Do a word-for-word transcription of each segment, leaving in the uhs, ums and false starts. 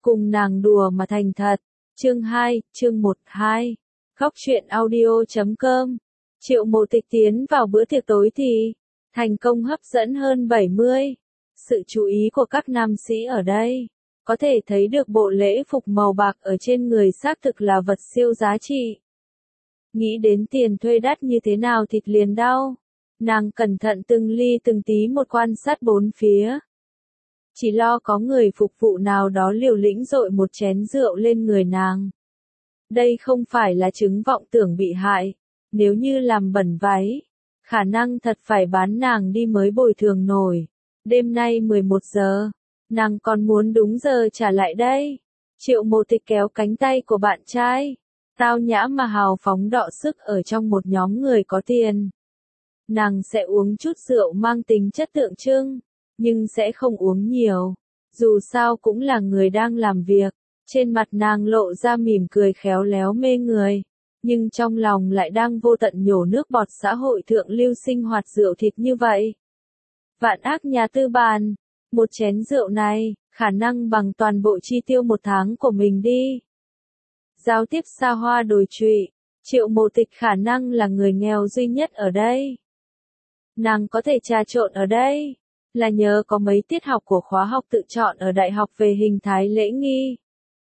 cùng nàng đùa mà thành thật. Chương hai, chương một, hai. Góc truyện audio chấm com. Triệu Mộ Tịch tiến vào bữa tiệc tối thì thành công hấp dẫn hơn bảy mươi sự chú ý của các nam sĩ ở đây. Có thể thấy được bộ lễ phục màu bạc ở trên người xác thực là vật siêu giá trị. Nghĩ đến tiền thuê đắt như thế nào thịt liền đau. Nàng cẩn thận từng ly từng tí một quan sát bốn phía. Chỉ lo có người phục vụ nào đó liều lĩnh dội một chén rượu lên người nàng. Đây không phải là chứng vọng tưởng bị hại. Nếu như làm bẩn váy, khả năng thật phải bán nàng đi mới bồi thường nổi. Đêm nay mười một giờ, nàng còn muốn đúng giờ trả lại đây. Triệu Mộ Tịch kéo cánh tay của bạn trai, tao nhã mà hào phóng đọ sức ở trong một nhóm người có tiền. Nàng sẽ uống chút rượu mang tính chất tượng trưng, nhưng sẽ không uống nhiều. Dù sao cũng là người đang làm việc. Trên mặt nàng lộ ra mỉm cười khéo léo mê người, nhưng trong lòng lại đang vô tận nhổ nước bọt xã hội thượng lưu sinh hoạt rượu thịt như vậy. Vạn ác nhà tư bản, một chén rượu này, khả năng bằng toàn bộ chi tiêu một tháng của mình đi. Giao tiếp xa hoa đồi trụy, Triệu Mộ Tịch khả năng là người nghèo duy nhất ở đây. Nàng có thể trà trộn ở đây, là nhờ có mấy tiết học của khóa học tự chọn ở đại học về hình thái lễ nghi.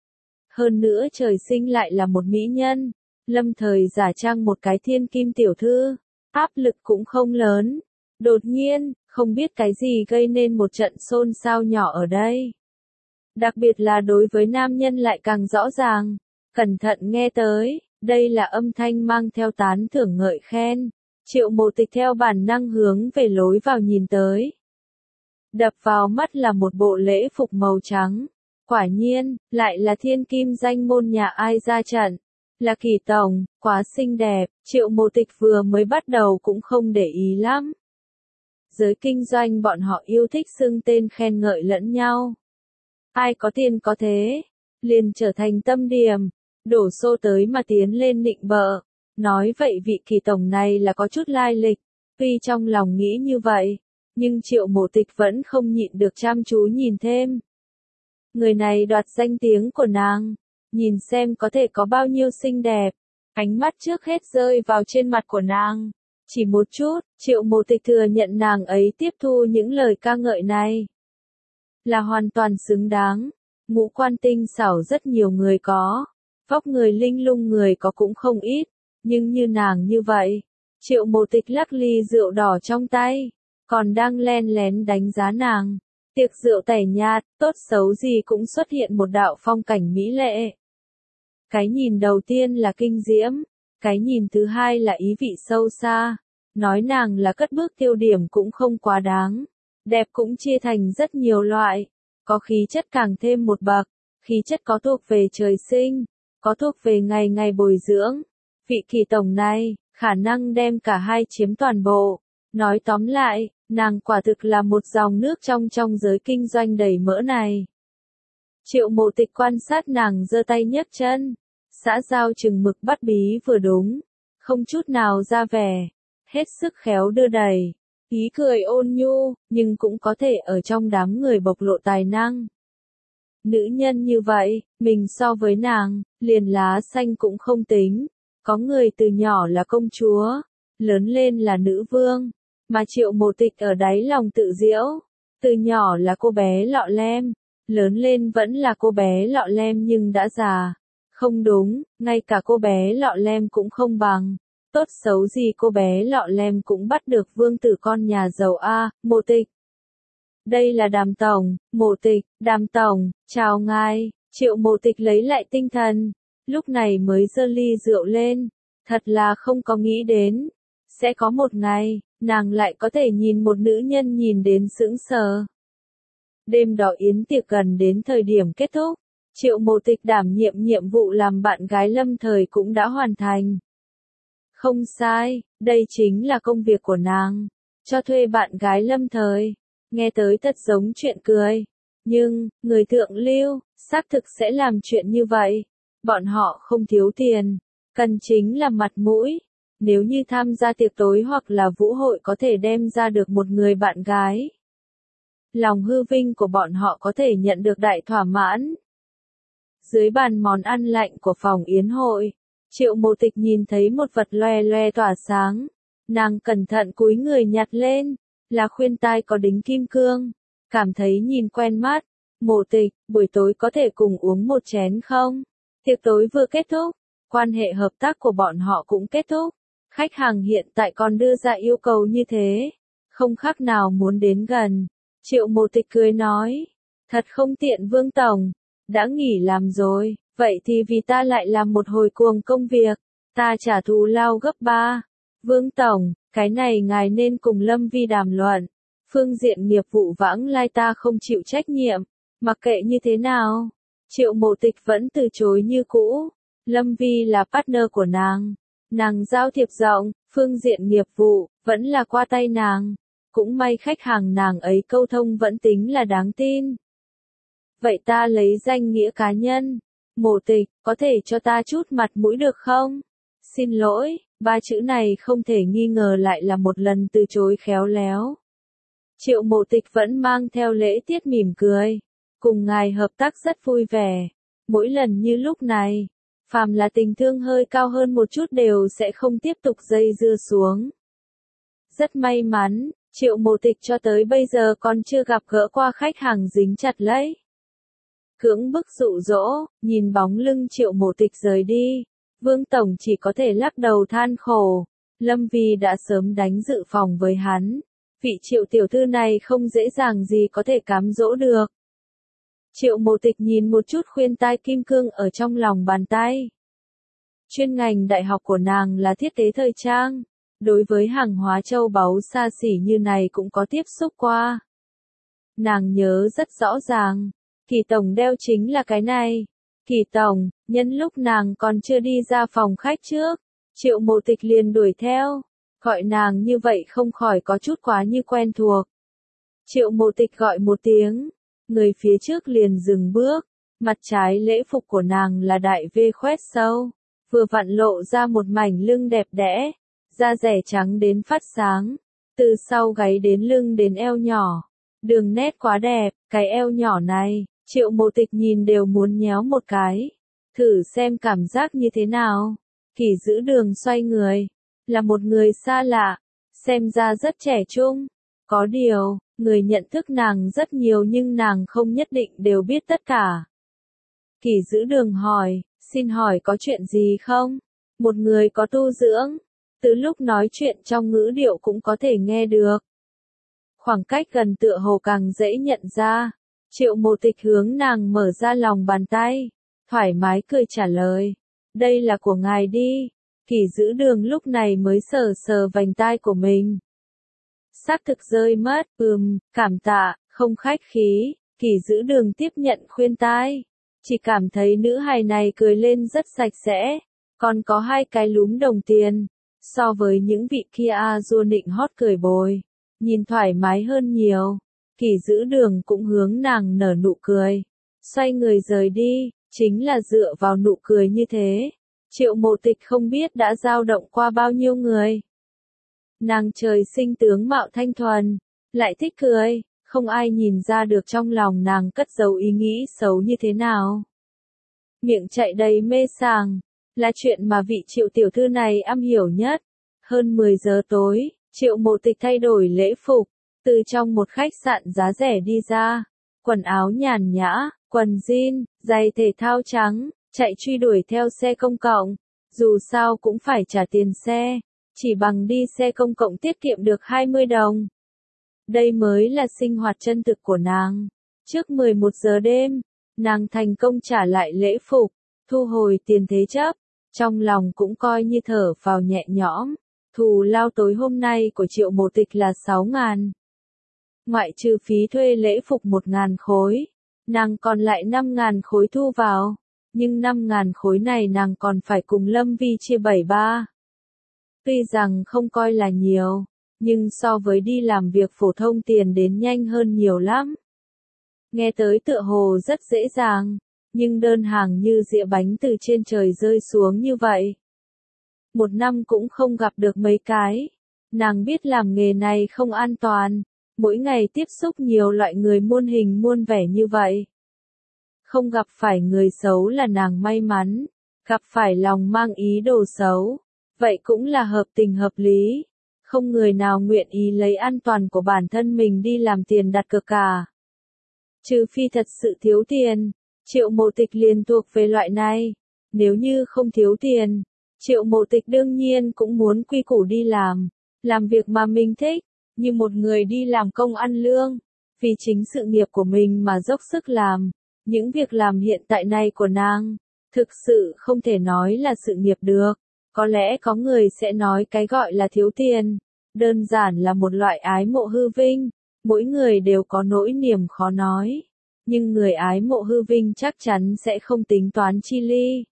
Hơn nữa trời sinh lại là một mỹ nhân, lâm thời giả trang một cái thiên kim tiểu thư, áp lực cũng không lớn. Đột nhiên, không biết cái gì gây nên một trận xôn xao nhỏ ở đây. Đặc biệt là đối với nam nhân lại càng rõ ràng. Cẩn thận nghe tới, đây là âm thanh mang theo tán thưởng ngợi khen. Triệu Mộ Tịch theo bản năng hướng về lối vào nhìn tới. Đập vào mắt là một bộ lễ phục màu trắng. Quả nhiên, lại là thiên kim danh môn nhà ai ra trận. Là Kỳ tổng, quá xinh đẹp. Triệu Mộ Tịch vừa mới bắt đầu cũng không để ý lắm. Giới kinh doanh bọn họ yêu thích xưng tên khen ngợi lẫn nhau. Ai có tiền có thế, liền trở thành tâm điểm, đổ xô tới mà tiến lên nịnh bợ. Nói vậy vị Kỳ tổng này là có chút lai lịch. Tuy trong lòng nghĩ như vậy, nhưng Triệu Mộ Tịch vẫn không nhịn được chăm chú nhìn thêm. Người này đoạt danh tiếng của nàng, nhìn xem có thể có bao nhiêu xinh đẹp. Ánh mắt trước hết rơi vào trên mặt của nàng. Chỉ một chút, Triệu Mộ Tịch thừa nhận nàng ấy tiếp thu những lời ca ngợi này. Là hoàn toàn xứng đáng. Ngũ quan tinh xảo rất nhiều người có. Vóc người linh lung người có cũng không ít. Nhưng như nàng như vậy. Triệu Mộ Tịch lắc ly rượu đỏ trong tay. Còn đang len lén đánh giá nàng. Tiệc rượu tẻ nhạt, tốt xấu gì cũng xuất hiện một đạo phong cảnh mỹ lệ. Cái nhìn đầu tiên là kinh diễm. Cái nhìn thứ hai là ý vị sâu xa. Nói nàng là cất bước tiêu điểm cũng không quá đáng. Đẹp cũng chia thành rất nhiều loại. Có khí chất càng thêm một bậc. Khí chất có thuộc về trời sinh. Có thuộc về ngày ngày bồi dưỡng. Vị Kỳ tổng này, khả năng đem cả hai chiếm toàn bộ. Nói tóm lại, nàng quả thực là một dòng nước trong trong giới kinh doanh đầy mỡ này. Triệu Mộ Tịch quan sát nàng giơ tay nhấc chân. Xã giao chừng mực bắt bí vừa đúng. Không chút nào ra vẻ. Hết sức khéo đưa đẩy. Ý cười ôn nhu, nhưng cũng có thể ở trong đám người bộc lộ tài năng. Nữ nhân như vậy, mình so với nàng, liền lá xanh cũng không tính. Có người từ nhỏ là công chúa, lớn lên là nữ vương. Mà Triệu Mộ Tịch ở đáy lòng tự diễu. Từ nhỏ là cô bé lọ lem, lớn lên vẫn là cô bé lọ lem nhưng đã già. Không đúng, ngay cả cô bé lọ lem cũng không bằng. Tốt xấu gì cô bé lọ lem cũng bắt được vương tử con nhà giàu A, Mộ Tịch. Đây là Đàm tổng, Mộ Tịch, Đàm tổng, chào ngài. Triệu Mộ Tịch lấy lại tinh thần, lúc này mới giơ ly rượu lên. Thật là không có nghĩ đến. Sẽ có một ngày, nàng lại có thể nhìn một nữ nhân nhìn đến sững sờ. Đêm đỏ yến tiệc gần đến thời điểm kết thúc. Triệu Mộ Tịch đảm nhiệm nhiệm vụ làm bạn gái lâm thời cũng đã hoàn thành. Không sai, đây chính là công việc của nàng. Cho thuê bạn gái lâm thời. Nghe tới thật giống chuyện cười. Nhưng, người thượng lưu, xác thực sẽ làm chuyện như vậy. Bọn họ không thiếu tiền. Cần chính là mặt mũi. Nếu như tham gia tiệc tối hoặc là vũ hội có thể đem ra được một người bạn gái. Lòng hư vinh của bọn họ có thể nhận được đại thỏa mãn. Dưới bàn món ăn lạnh của phòng yến hội, Triệu Mộ Tịch nhìn thấy một vật loè loè tỏa sáng. Nàng cẩn thận cúi người nhặt lên, là khuyên tai có đính kim cương. Cảm thấy nhìn quen mắt. Mộ Tịch, buổi tối có thể cùng uống một chén không? Tiệc tối vừa kết thúc, quan hệ hợp tác của bọn họ cũng kết thúc. Khách hàng hiện tại còn đưa ra yêu cầu như thế, không khác nào muốn đến gần. Triệu Mộ Tịch cười nói, thật không tiện Vương Tổng, đã nghỉ làm rồi, vậy thì vì ta lại làm một hồi cuồng công việc, ta trả thù lao gấp ba. Vương Tổng, cái này ngài nên cùng Lâm Vi đàm luận, phương diện nghiệp vụ vãng lai ta không chịu trách nhiệm, mặc kệ như thế nào. Triệu Mộ Tịch vẫn từ chối như cũ, Lâm Vi là partner của nàng. Nàng giao thiệp rộng, phương diện nghiệp vụ, vẫn là qua tay nàng. Cũng may khách hàng nàng ấy câu thông vẫn tính là đáng tin. Vậy ta lấy danh nghĩa cá nhân. Mộ Tịch, có thể cho ta chút mặt mũi được không? Xin lỗi, ba chữ này không thể nghi ngờ lại là một lần từ chối khéo léo. Triệu Mộ Tịch vẫn mang theo lễ tiết mỉm cười. Cùng ngài hợp tác rất vui vẻ. Mỗi lần như lúc này, phàm là tình thương hơi cao hơn một chút đều sẽ không tiếp tục dây dưa xuống. Rất may mắn, Triệu Mộ Tịch cho tới bây giờ còn chưa gặp gỡ qua khách hàng dính chặt lấy. Cưỡng bức dụ dỗ, nhìn bóng lưng Triệu Mộ Tịch rời đi, Vương Tổng chỉ có thể lắc đầu than khổ. Lâm Vi đã sớm đánh dự phòng với hắn, vị Triệu tiểu thư này không dễ dàng gì có thể cám dỗ được. Triệu Mộ Tịch nhìn một chút khuyên tai kim cương ở trong lòng bàn tay. Chuyên ngành đại học của nàng là thiết kế thời trang, đối với hàng hóa châu báu xa xỉ như này cũng có tiếp xúc qua. Nàng nhớ rất rõ ràng, Kỳ Tổng đeo chính là cái này. Kỳ Tổng, nhân lúc nàng còn chưa đi ra phòng khách trước, Triệu Mộ Tịch liền đuổi theo, gọi nàng như vậy không khỏi có chút quá như quen thuộc. Triệu Mộ Tịch gọi một tiếng. Người phía trước liền dừng bước, mặt trái lễ phục của nàng là đại V khoét sâu, vừa vặn lộ ra một mảnh lưng đẹp đẽ, da rẻ trắng đến phát sáng, từ sau gáy đến lưng đến eo nhỏ, đường nét quá đẹp, cái eo nhỏ này, Triệu Mộ Tịch nhìn đều muốn nhéo một cái, thử xem cảm giác như thế nào. Kỳ Giữ Đường xoay người, là một người xa lạ, xem ra rất trẻ trung, có điều, người nhận thức nàng rất nhiều nhưng nàng không nhất định đều biết tất cả. Kỳ Giữ Đường hỏi, xin hỏi có chuyện gì không? Một người có tu dưỡng, từ lúc nói chuyện trong ngữ điệu cũng có thể nghe được. Khoảng cách gần tựa hồ càng dễ nhận ra. Triệu Mộ Tịch hướng nàng mở ra lòng bàn tay, thoải mái cười trả lời, đây là của ngài đi. Kỳ Giữ Đường lúc này mới sờ sờ vành tai của mình. Xác thực rơi mất, ừm, cảm tạ, không khách khí. Kỳ Giữ Đường tiếp nhận khuyên tai, chỉ cảm thấy nữ hài này cười lên rất sạch sẽ, còn có hai cái lúm đồng tiền, so với những vị kia Azure nịnh hót cười bồi, nhìn thoải mái hơn nhiều. Kỳ Giữ Đường cũng hướng nàng nở nụ cười, xoay người rời đi, chính là dựa vào nụ cười như thế. Triệu Mộ Tịch không biết đã dao động qua bao nhiêu người. Nàng trời sinh tướng mạo thanh thuần, lại thích cười, không ai nhìn ra được trong lòng nàng cất giấu ý nghĩ xấu như thế nào. Miệng chạy đầy mê sảng, là chuyện mà vị Triệu tiểu thư này am hiểu nhất. Hơn mười giờ tối, Triệu Mộ Tịch thay đổi lễ phục, từ trong một khách sạn giá rẻ đi ra, quần áo nhàn nhã, quần jean, giày thể thao trắng, chạy truy đuổi theo xe công cộng, dù sao cũng phải trả tiền xe, chỉ bằng đi xe công cộng tiết kiệm được hai mươi đồng. Đây mới là sinh hoạt chân thực của nàng. Trước mười một giờ đêm, nàng thành công trả lại lễ phục, thu hồi tiền thế chấp, trong lòng cũng coi như thở phào nhẹ nhõm. Thù lao tối hôm nay của Triệu Mộ Tịch là sáu ngàn. Ngoại trừ phí thuê lễ phục một ngàn khối, nàng còn lại năm ngàn khối thu vào, nhưng năm ngàn khối này nàng còn phải cùng Lâm Vi chia bảy ba. Tuy rằng không coi là nhiều, nhưng so với đi làm việc phổ thông tiền đến nhanh hơn nhiều lắm. Nghe tới tựa hồ rất dễ dàng, nhưng đơn hàng như dĩa bánh từ trên trời rơi xuống như vậy. Một năm cũng không gặp được mấy cái. Nàng biết làm nghề này không an toàn, mỗi ngày tiếp xúc nhiều loại người muôn hình muôn vẻ như vậy. Không gặp phải người xấu là nàng may mắn, gặp phải lòng mang ý đồ xấu, vậy cũng là hợp tình hợp lý. Không người nào nguyện ý lấy an toàn của bản thân mình đi làm tiền đặt cược cả. Trừ phi thật sự thiếu tiền, Triệu Mộ Tịch liền thuộc về loại này. Nếu như không thiếu tiền, Triệu Mộ Tịch đương nhiên cũng muốn quy củ đi làm, làm việc mà mình thích, như một người đi làm công ăn lương, vì chính sự nghiệp của mình mà dốc sức làm. Những việc làm hiện tại này của nàng, thực sự không thể nói là sự nghiệp được. Có lẽ có người sẽ nói cái gọi là thiếu tiền, đơn giản là một loại ái mộ hư vinh, mỗi người đều có nỗi niềm khó nói. Nhưng người ái mộ hư vinh chắc chắn sẽ không tính toán chi ly.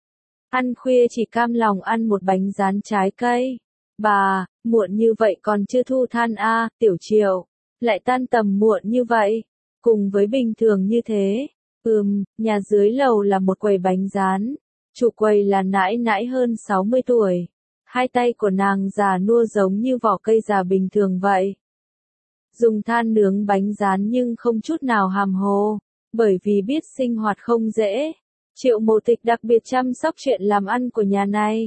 Ăn khuya chỉ cam lòng ăn một bánh rán trái cây. Bà, muộn như vậy còn chưa thu than a, à, Tiểu Triệu, lại tan tầm muộn như vậy, cùng với bình thường như thế. Ừm, nhà dưới lầu là một quầy bánh rán, chủ quầy là nãi nãi hơn sáu mươi tuổi. Hai tay của nàng già nua giống như vỏ cây già bình thường vậy. Dùng than nướng bánh rán nhưng không chút nào hàm hồ, bởi vì biết sinh hoạt không dễ. Triệu Mộ Tịch đặc biệt chăm sóc chuyện làm ăn của nhà này.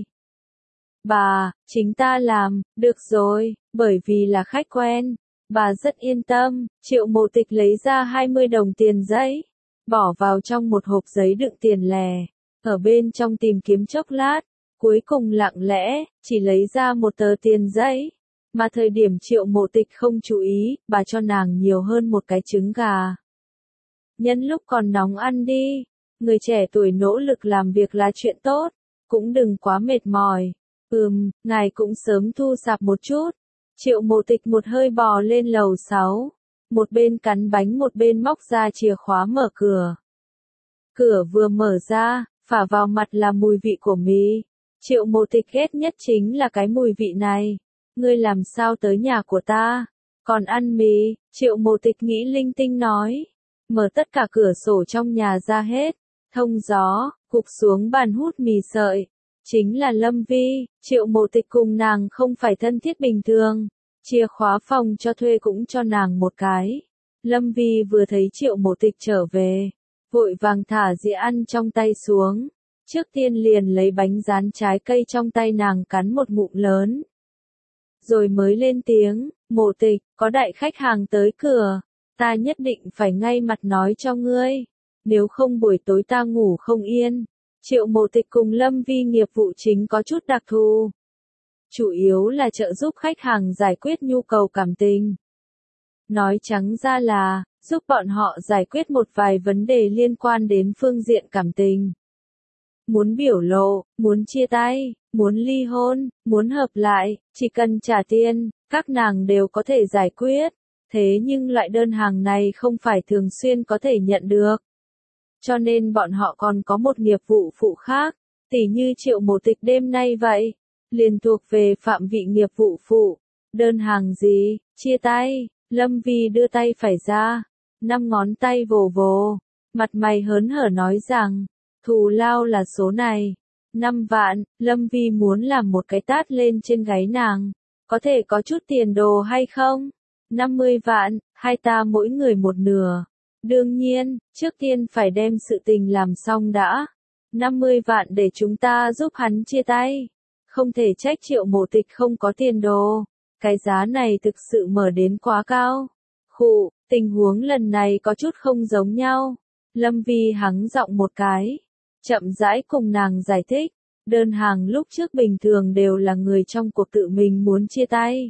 Bà, chính ta làm, được rồi, bởi vì là khách quen. Bà rất yên tâm, Triệu Mộ Tịch lấy ra hai mươi đồng tiền giấy, bỏ vào trong một hộp giấy đựng tiền lẻ, ở bên trong tìm kiếm chốc lát, cuối cùng lặng lẽ, chỉ lấy ra một tờ tiền giấy. Mà thời điểm Triệu Mộ Tịch không chú ý, bà cho nàng nhiều hơn một cái trứng gà. Nhân lúc còn nóng ăn đi, người trẻ tuổi nỗ lực làm việc là chuyện tốt, cũng đừng quá mệt mỏi. Ừm, ngài cũng sớm thu xạp một chút. Triệu Mộ Tịch một hơi bò lên lầu sáu, một bên cắn bánh một bên móc ra chìa khóa mở cửa. Cửa vừa mở ra, phả vào mặt là mùi vị của mì. Triệu Mộ Tịch ghét nhất chính là cái mùi vị này. Ngươi làm sao tới nhà của ta? Còn ăn mì? Triệu Mộ Tịch nghĩ linh tinh nói. Mở tất cả cửa sổ trong nhà ra hết, thông gió, cụp xuống bàn hút mì sợi. Chính là Lâm Vi. Triệu Mộ Tịch cùng nàng không phải thân thiết bình thường. Chìa khóa phòng cho thuê cũng cho nàng một cái. Lâm Vi vừa thấy Triệu Mộ Tịch trở về, vội vàng thả dĩa ăn trong tay xuống. Trước tiên liền lấy bánh rán trái cây trong tay nàng cắn một ngụm lớn. Rồi mới lên tiếng, Mộ Tịch, có đại khách hàng tới cửa. Ta nhất định phải ngay mặt nói cho ngươi. Nếu không buổi tối ta ngủ không yên. Triệu Mộ Tịch cùng Lâm Vi nghiệp vụ chính có chút đặc thù. Chủ yếu là trợ giúp khách hàng giải quyết nhu cầu cảm tình. Nói trắng ra là, giúp bọn họ giải quyết một vài vấn đề liên quan đến phương diện cảm tình. Muốn biểu lộ, muốn chia tay, muốn ly hôn, muốn hợp lại, chỉ cần trả tiền, các nàng đều có thể giải quyết. Thế nhưng loại đơn hàng này không phải thường xuyên có thể nhận được. Cho nên bọn họ còn có một nghiệp vụ phụ khác, tỉ như Triệu Mộ Tịch đêm nay vậy, liền thuộc về phạm vị nghiệp vụ phụ. Đơn hàng gì? Chia tay. Lâm Vi đưa tay phải ra, năm ngón tay vồ vồ, mặt mày hớn hở nói rằng, thù lao là số này, năm vạn. Lâm Vi muốn làm một cái tát lên trên gáy nàng, có thể có chút tiền đồ hay không? năm mươi vạn, hai ta mỗi người một nửa. Đương nhiên, trước tiên phải đem sự tình làm xong đã. năm mươi vạn để chúng ta giúp hắn chia tay. Không thể trách Triệu Mộ Tịch không có tiền đồ. Cái giá này thực sự mở đến quá cao. Khụ, tình huống lần này có chút không giống nhau. Lâm Vi hắng giọng một cái, chậm rãi cùng nàng giải thích. Đơn hàng lúc trước bình thường đều là người trong cuộc tự mình muốn chia tay.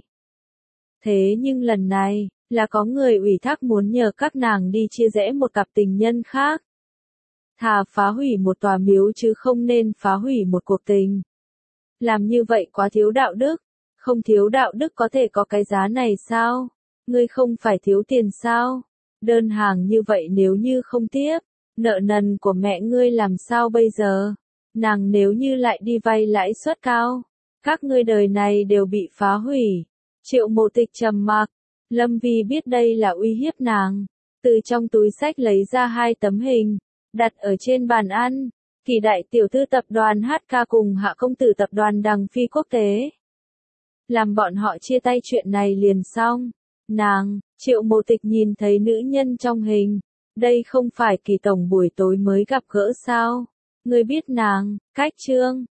Thế nhưng lần này, là có người ủy thác muốn nhờ các nàng đi chia rẽ một cặp tình nhân khác. Thà phá hủy một tòa miếu chứ không nên phá hủy một cuộc tình. Làm như vậy quá thiếu đạo đức. Không thiếu đạo đức có thể có cái giá này sao? Ngươi không phải thiếu tiền sao? Đơn hàng như vậy nếu như không tiếp, nợ nần của mẹ ngươi làm sao bây giờ? Nàng nếu như lại đi vay lãi suất cao, các ngươi đời này đều bị phá hủy. Triệu Mộ Tịch trầm mặc. Lâm Vi biết đây là uy hiếp nàng, từ trong túi xách lấy ra hai tấm hình, đặt ở trên bàn ăn. Kỳ đại tiểu thư tập đoàn hát ca cùng Hạ công tử tập đoàn Đằng Phi quốc tế. Làm bọn họ chia tay chuyện này liền xong. Nàng, Triệu Mộ Tịch nhìn thấy nữ nhân trong hình, Đây không phải Kỳ tổng buổi tối mới gặp gỡ sao? Ngươi biết nàng, Cách Trương.